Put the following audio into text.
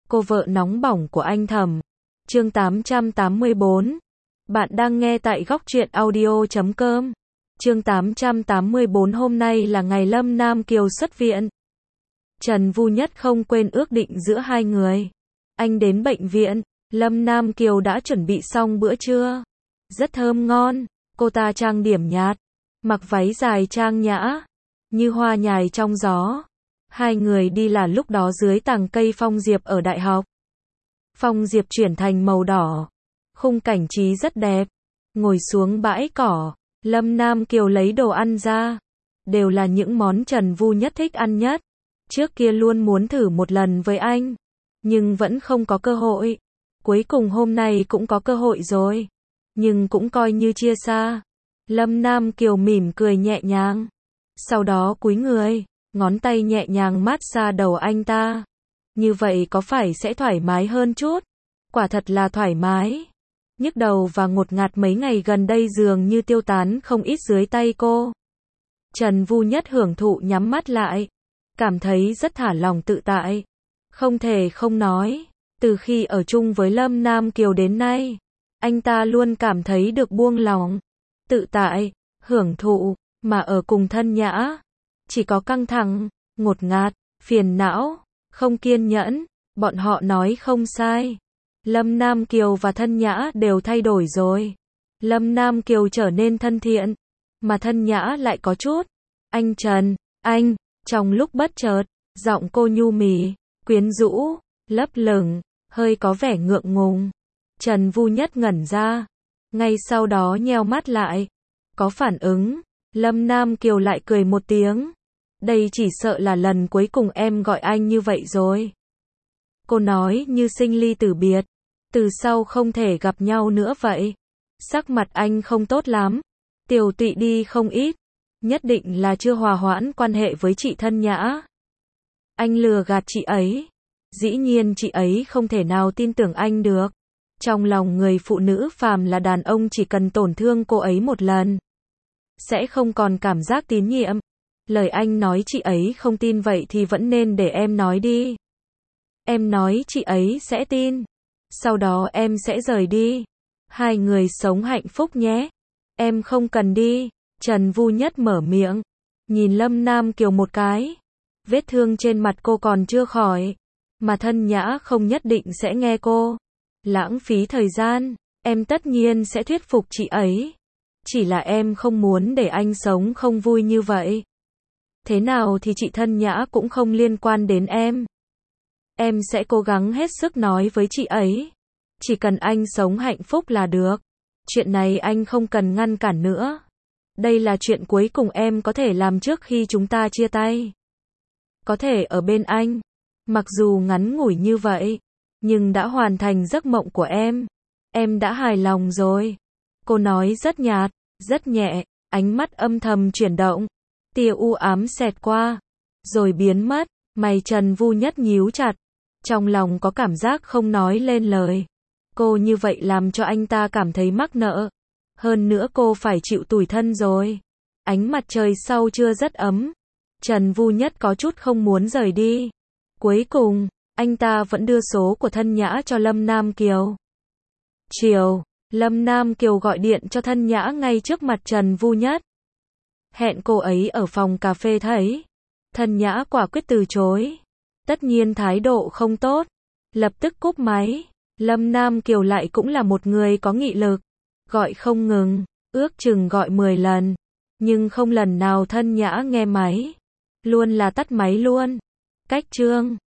cô vợ nóng bỏng của anh Thẩm. Chương 884. Bạn đang nghe tại góc truyện audio.com. Chương 884. Hôm nay là ngày Lâm Nam Kiều xuất viện. Trần Vu Nhất không quên ước định giữa hai người. Anh đến bệnh viện, Lâm Nam Kiều đã chuẩn bị xong bữa trưa. Rất thơm ngon, cô ta trang điểm nhạt, mặc váy dài trang nhã, như hoa nhài trong gió. Hai người đi là lúc đó dưới tàng cây phong diệp ở đại học. Phong diệp chuyển thành màu đỏ, khung cảnh trí rất đẹp. Ngồi xuống bãi cỏ, Lâm Nam Kiều lấy đồ ăn ra. Đều là những món Trần Vu Nhất thích ăn nhất. Trước kia luôn muốn thử một lần với anh, nhưng vẫn không có cơ hội. Cuối cùng hôm nay cũng có cơ hội rồi, nhưng cũng coi như chia xa. Lâm Nam Kiều mỉm cười nhẹ nhàng, sau đó cúi người, ngón tay nhẹ nhàng mát xa đầu anh ta. Như vậy có phải sẽ thoải mái hơn chút? Quả thật là thoải mái. Nhức đầu và ngột ngạt mấy ngày gần đây dường như tiêu tán không ít dưới tay cô. Trần Vu Nhất hưởng thụ nhắm mắt lại, cảm thấy rất thả lòng tự tại. Không thể không nói, từ khi ở chung với Lâm Nam Kiều đến nay, anh ta luôn cảm thấy được buông lòng, tự tại, hưởng thụ, mà ở cùng Thân Nhã, chỉ có căng thẳng, ngột ngạt, phiền não, không kiên nhẫn. Bọn họ nói không sai. Lâm Nam Kiều và Thân Nhã đều thay đổi rồi. Lâm Nam Kiều trở nên thân thiện, mà Thân Nhã lại có chút. Anh Trần, anh, trong lúc bất chợt, giọng cô nhu mì, quyến rũ, lấp lửng, hơi có vẻ ngượng ngùng. Trần Vu Nhất ngẩn ra, ngay sau đó nheo mắt lại, có phản ứng. Lâm Nam Kiều lại cười một tiếng. Đây chỉ sợ là lần cuối cùng em gọi anh như vậy rồi. Cô nói như sinh ly tử biệt, từ sau không thể gặp nhau nữa vậy. Sắc mặt anh không tốt lắm, tiều tụy đi không ít, nhất định là chưa hòa hoãn quan hệ với chị Thân Nhã. Anh lừa gạt chị ấy, dĩ nhiên chị ấy không thể nào tin tưởng anh được. Trong lòng người phụ nữ phàm là đàn ông chỉ cần tổn thương cô ấy một lần, sẽ không còn cảm giác tín nhiệm. Lời anh nói chị ấy không tin vậy thì vẫn nên để em nói đi. Em nói chị ấy sẽ tin, sau đó em sẽ rời đi. Hai người sống hạnh phúc nhé. Em không cần đi. Trần Vu Nhất mở miệng, nhìn Lâm Nam Kiều một cái. Vết thương trên mặt cô còn chưa khỏi, mà Thân Nhã không nhất định sẽ nghe cô. Lãng phí thời gian, em tất nhiên sẽ thuyết phục chị ấy. Chỉ là em không muốn để anh sống không vui như vậy. Thế nào thì chị Thân Nhã cũng không liên quan đến em. Em sẽ cố gắng hết sức nói với chị ấy. Chỉ cần anh sống hạnh phúc là được. Chuyện này anh không cần ngăn cản nữa. Đây là chuyện cuối cùng em có thể làm trước khi chúng ta chia tay. Có thể ở bên anh, mặc dù ngắn ngủi như vậy, nhưng đã hoàn thành giấc mộng của em. Em đã hài lòng rồi. Cô nói rất nhạt, rất nhẹ, ánh mắt âm thầm chuyển động. Tia u ám xẹt qua, rồi biến mất. Mày Trần Vu Nhất nhíu chặt, trong lòng có cảm giác không nói lên lời. Cô như vậy làm cho anh ta cảm thấy mắc nợ. Hơn nữa cô phải chịu tủi thân rồi. Ánh mặt trời sau trưa rất ấm. Trần Vu Nhất có chút không muốn rời đi. Cuối cùng, anh ta vẫn đưa số của Thân Nhã cho Lâm Nam Kiều. Chiều, Lâm Nam Kiều gọi điện cho Thân Nhã ngay trước mặt Trần Vu Nhất. Hẹn cô ấy ở phòng cà phê thấy. Thân Nhã quả quyết từ chối. Tất nhiên thái độ không tốt. Lập tức cúp máy. Lâm Nam Kiều lại cũng là một người có nghị lực. Gọi không ngừng, ước chừng gọi 10 lần. Nhưng không lần nào Thân Nhã nghe máy. Luôn là tắt máy luôn. Cách chương